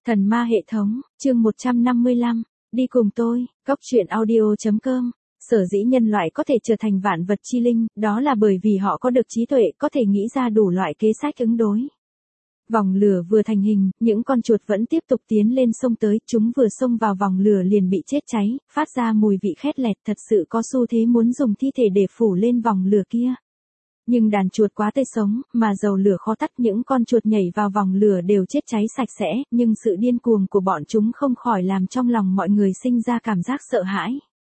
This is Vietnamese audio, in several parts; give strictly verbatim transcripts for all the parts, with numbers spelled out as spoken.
Thần ma hệ thống, chương một trăm năm mươi lăm, đi cùng tôi, góc truyện audio.com. Sở dĩ nhân loại có thể trở thành vạn vật chi linh, đó là bởi vì họ có được trí tuệ, có thể nghĩ ra đủ loại kế sách ứng đối. Vòng lửa vừa thành hình, những con chuột vẫn tiếp tục tiến lên xông tới, chúng vừa xông vào vòng lửa liền bị chết cháy, phát ra mùi vị khét lẹt, thật sự có xu thế muốn dùng thi thể để phủ lên vòng lửa kia. Nhưng đàn chuột quá tươi sống, mà dầu lửa khó tắt, những con chuột nhảy vào vòng lửa đều chết cháy sạch sẽ, nhưng sự điên cuồng của bọn chúng không khỏi làm trong lòng mọi người sinh ra cảm giác sợ hãi.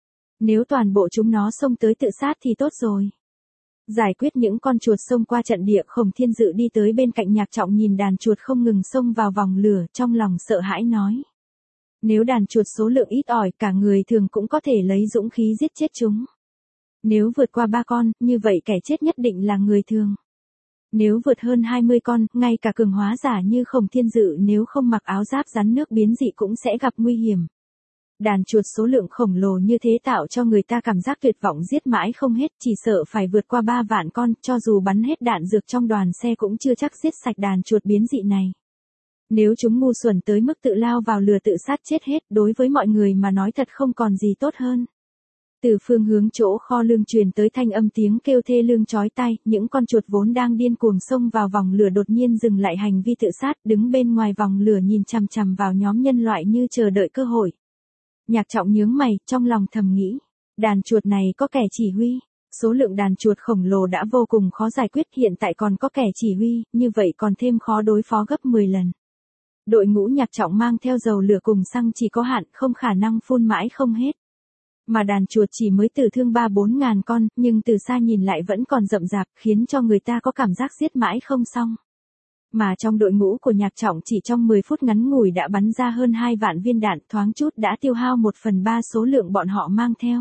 Nếu toàn bộ chúng nó xông tới tự sát thì tốt rồi. Giải quyết những con chuột xông qua trận địa, Khổng Thiên Dự đi tới bên cạnh Nhạc Trọng nhìn đàn chuột không ngừng xông vào vòng lửa, trong lòng sợ hãi nói. Nếu đàn chuột số lượng ít ỏi, cả người thường cũng có thể lấy dũng khí giết chết chúng. Nếu vượt qua ba con, như vậy kẻ chết nhất định là người thường. Nếu vượt hơn hai mươi con, ngay cả cường hóa giả như Khổng Thiên Dự nếu không mặc áo giáp rắn nước biến dị cũng sẽ gặp nguy hiểm. Đàn chuột số lượng khổng lồ như thế tạo cho người ta cảm giác tuyệt vọng giết mãi không hết, chỉ sợ phải vượt qua ba vạn con, cho dù bắn hết đạn dược trong đoàn xe cũng chưa chắc giết sạch đàn chuột biến dị này. Nếu chúng ngu xuẩn tới mức tự lao vào lửa tự sát chết hết, đối với mọi người mà nói thật không còn gì tốt hơn. Từ phương hướng chỗ kho lương truyền tới thanh âm tiếng kêu thê lương chói tai, những con chuột vốn đang điên cuồng xông vào vòng lửa đột nhiên dừng lại hành vi tự sát, đứng bên ngoài vòng lửa nhìn chằm chằm vào nhóm nhân loại như chờ đợi cơ hội. Nhạc Trọng nhướng mày, trong lòng thầm nghĩ, đàn chuột này có kẻ chỉ huy, số lượng đàn chuột khổng lồ đã vô cùng khó giải quyết, hiện tại còn có kẻ chỉ huy, như vậy còn thêm khó đối phó gấp mười lần. Đội ngũ Nhạc Trọng mang theo dầu lửa cùng xăng chỉ có hạn, không khả năng phun mãi không hết. Mà đàn chuột chỉ mới tử thương ba bốn ngàn con, nhưng từ xa nhìn lại vẫn còn rậm rạp, khiến cho người ta có cảm giác giết mãi không xong. Mà trong đội ngũ của Nhạc Trọng chỉ trong mười phút ngắn ngủi đã bắn ra hơn hai vạn viên đạn, thoáng chút đã tiêu hao một phần ba số lượng bọn họ mang theo.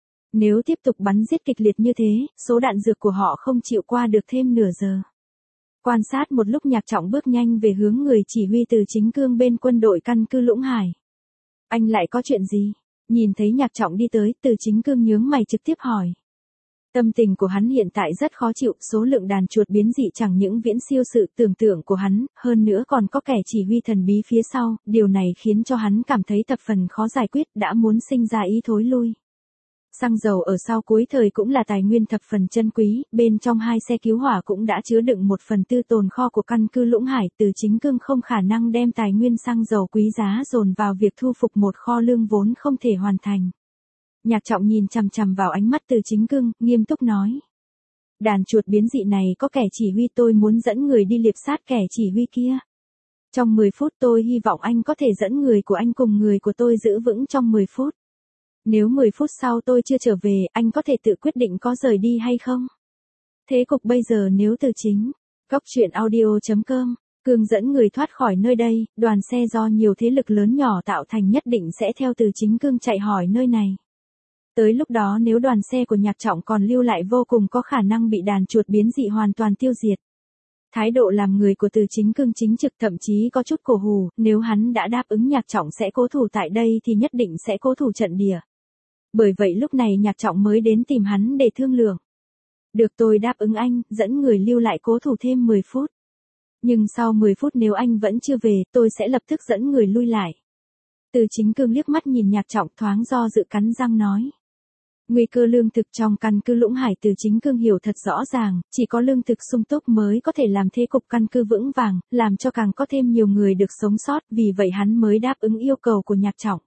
Nếu tiếp tục bắn giết kịch liệt như thế, số đạn dược của họ không chịu qua được thêm nửa giờ. Quan sát một lúc, Nhạc Trọng bước nhanh về hướng người chỉ huy Từ Chính Cương bên quân đội căn cứ Lũng Hải. Anh lại có chuyện gì? Nhìn thấy Nhạc Trọng đi tới, Từ Chính Cương nhướng mày trực tiếp hỏi. Tâm tình của hắn hiện tại rất khó chịu, số lượng đàn chuột biến dị chẳng những viễn siêu sự tưởng tượng của hắn, hơn nữa còn có kẻ chỉ huy thần bí phía sau, điều này khiến cho hắn cảm thấy thập phần khó giải quyết, đã muốn sinh ra ý thối lui. Xăng dầu ở sau cuối thời cũng là tài nguyên thập phần chân quý, bên trong hai xe cứu hỏa cũng đã chứa đựng một phần tư tồn kho của căn cứ Lũng Hải, Từ Chính Cương không khả năng đem tài nguyên xăng dầu quý giá dồn vào việc thu phục một kho lương vốn không thể hoàn thành. Nhạc Trọng nhìn chằm chằm vào ánh mắt Từ Chính Cương, nghiêm túc nói. Đàn chuột biến dị này có kẻ chỉ huy, tôi muốn dẫn người đi liệp sát kẻ chỉ huy kia. Trong mười phút tôi hy vọng anh có thể dẫn người của anh cùng người của tôi giữ vững trong mười phút. Nếu mười phút sau tôi chưa trở về, anh có thể tự quyết định có rời đi hay không? Thế cục bây giờ nếu Từ Chính, góc truyện audio.com, Cương dẫn người thoát khỏi nơi đây, đoàn xe do nhiều thế lực lớn nhỏ tạo thành nhất định sẽ theo Từ Chính Cương chạy hỏi nơi này. Tới lúc đó nếu đoàn xe của Nhạc Trọng còn lưu lại vô cùng có khả năng bị đàn chuột biến dị hoàn toàn tiêu diệt. Thái độ làm người của Từ Chính Cương chính trực, thậm chí có chút cổ hủ, nếu hắn đã đáp ứng Nhạc Trọng sẽ cố thủ tại đây thì nhất định sẽ cố thủ trận địa. Bởi vậy lúc này Nhạc Trọng mới đến tìm hắn để thương lượng. Được, tôi đáp ứng anh, dẫn người lưu lại cố thủ thêm mười phút. Nhưng sau mười phút nếu anh vẫn chưa về, tôi sẽ lập tức dẫn người lui lại. Từ Chính Cương liếc mắt nhìn Nhạc Trọng, thoáng do dự cắn răng nói. Nguy cơ lương thực trong căn cứ Lũng Hải Từ Chính Cương hiểu thật rõ ràng, chỉ có lương thực sung túc mới có thể làm thế cục căn cứ vững vàng, làm cho càng có thêm nhiều người được sống sót, vì vậy hắn mới đáp ứng yêu cầu của Nhạc Trọng.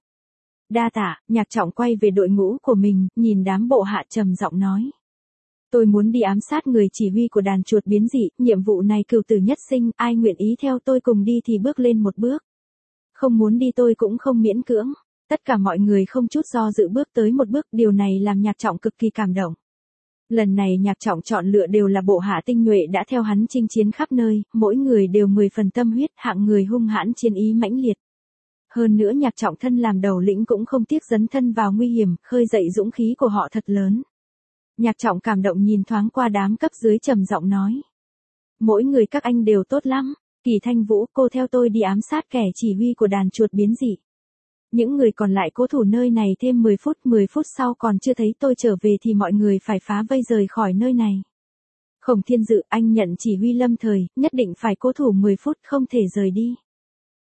Đa tạ. Nhạc Trọng quay về đội ngũ của mình, nhìn đám bộ hạ trầm giọng nói. Tôi muốn đi ám sát người chỉ huy của đàn chuột biến dị, nhiệm vụ này cửu tử nhất sinh, ai nguyện ý theo tôi cùng đi thì bước lên một bước. Không muốn đi tôi cũng không miễn cưỡng. Tất cả mọi người không chút do dự bước tới một bước, điều này làm Nhạc Trọng cực kỳ cảm động. Lần này Nhạc Trọng chọn lựa đều là bộ hạ tinh nhuệ đã theo hắn chinh chiến khắp nơi, mỗi người đều mười phần tâm huyết, hạng người hung hãn chiến ý mãnh liệt. Hơn nữa Nhạc Trọng thân làm đầu lĩnh cũng không tiếc dấn thân vào nguy hiểm, khơi dậy dũng khí của họ thật lớn. Nhạc Trọng cảm động nhìn thoáng qua đám cấp dưới trầm giọng nói. Mỗi người các anh đều tốt lắm, Kỳ Thanh Vũ, cô theo tôi đi ám sát kẻ chỉ huy của đàn chuột biến dị. Những người còn lại cố thủ nơi này thêm mười phút, mười phút sau còn chưa thấy tôi trở về thì mọi người phải phá vây rời khỏi nơi này. Khổng Thiên Dự, anh nhận chỉ huy lâm thời, nhất định phải cố thủ mười phút, không thể rời đi.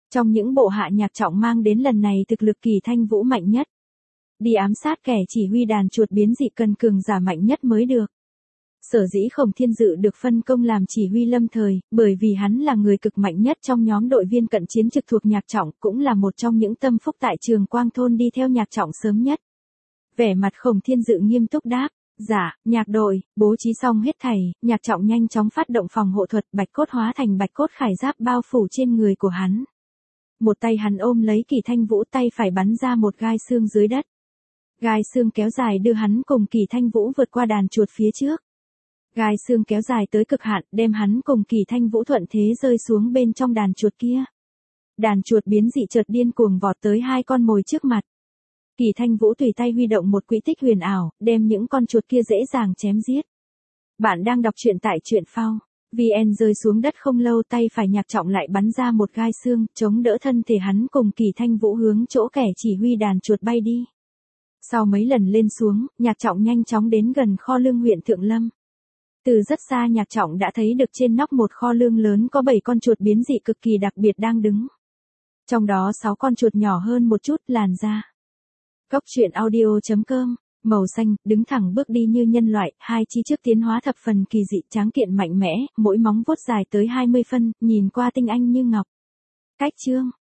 Trong những bộ hạ Nhạc Trọng mang đến lần này thực lực Kỳ Thanh Vũ mạnh nhất. Đi ám sát kẻ chỉ huy đàn chuột biến dị cần cường giả mạnh nhất mới được. Sở dĩ Khổng Thiên Dự được phân công làm chỉ huy lâm thời, bởi vì hắn là người cực mạnh nhất trong nhóm đội viên cận chiến trực thuộc Nhạc Trọng, cũng là một trong những tâm phúc tại Trường Quang Thôn đi theo Nhạc Trọng sớm nhất. Vẻ mặt Khổng Thiên Dự nghiêm túc đáp, dạ, Nhạc đội, bố trí xong hết thảy, Nhạc Trọng nhanh chóng phát động phòng hộ thuật, bạch cốt hóa thành bạch cốt khải giáp bao phủ trên người của hắn. Một tay hắn ôm lấy Kỳ Thanh Vũ, tay phải bắn ra một gai xương dưới đất. Gai xương kéo dài đưa hắn cùng Kỳ Thanh Vũ vượt qua đàn chuột phía trước. Gai xương kéo dài tới cực hạn, đem hắn cùng Kỳ Thanh Vũ thuận thế rơi xuống bên trong đàn chuột kia. Đàn chuột biến dị chợt điên cuồng vọt tới hai con mồi trước mặt. Kỳ Thanh Vũ tùy tay huy động một quỹ tích huyền ảo, đem những con chuột kia dễ dàng chém giết. Bạn đang đọc truyện tại truyện phao. vê en rơi xuống đất không lâu, tay phải Nhạc Trọng lại bắn ra một gai xương, chống đỡ thân thể hắn cùng Kỳ Thanh Vũ hướng chỗ kẻ chỉ huy đàn chuột bay đi. Sau mấy lần lên xuống, Nhạc Trọng nhanh chóng đến gần kho lương huyện Thượng Lâm. Từ rất xa Nhạc Trọng đã thấy được trên nóc một kho lương lớn có bảy con chuột biến dị cực kỳ đặc biệt đang đứng. Trong đó sáu con chuột nhỏ hơn một chút, làn da. Góc truyện audio chấm com, màu xanh, đứng thẳng bước đi như nhân loại, hai chi trước tiến hóa thập phần kỳ dị, tráng kiện mạnh mẽ, mỗi móng vuốt dài tới hai mươi phân, nhìn qua tinh anh như ngọc. Cách chương,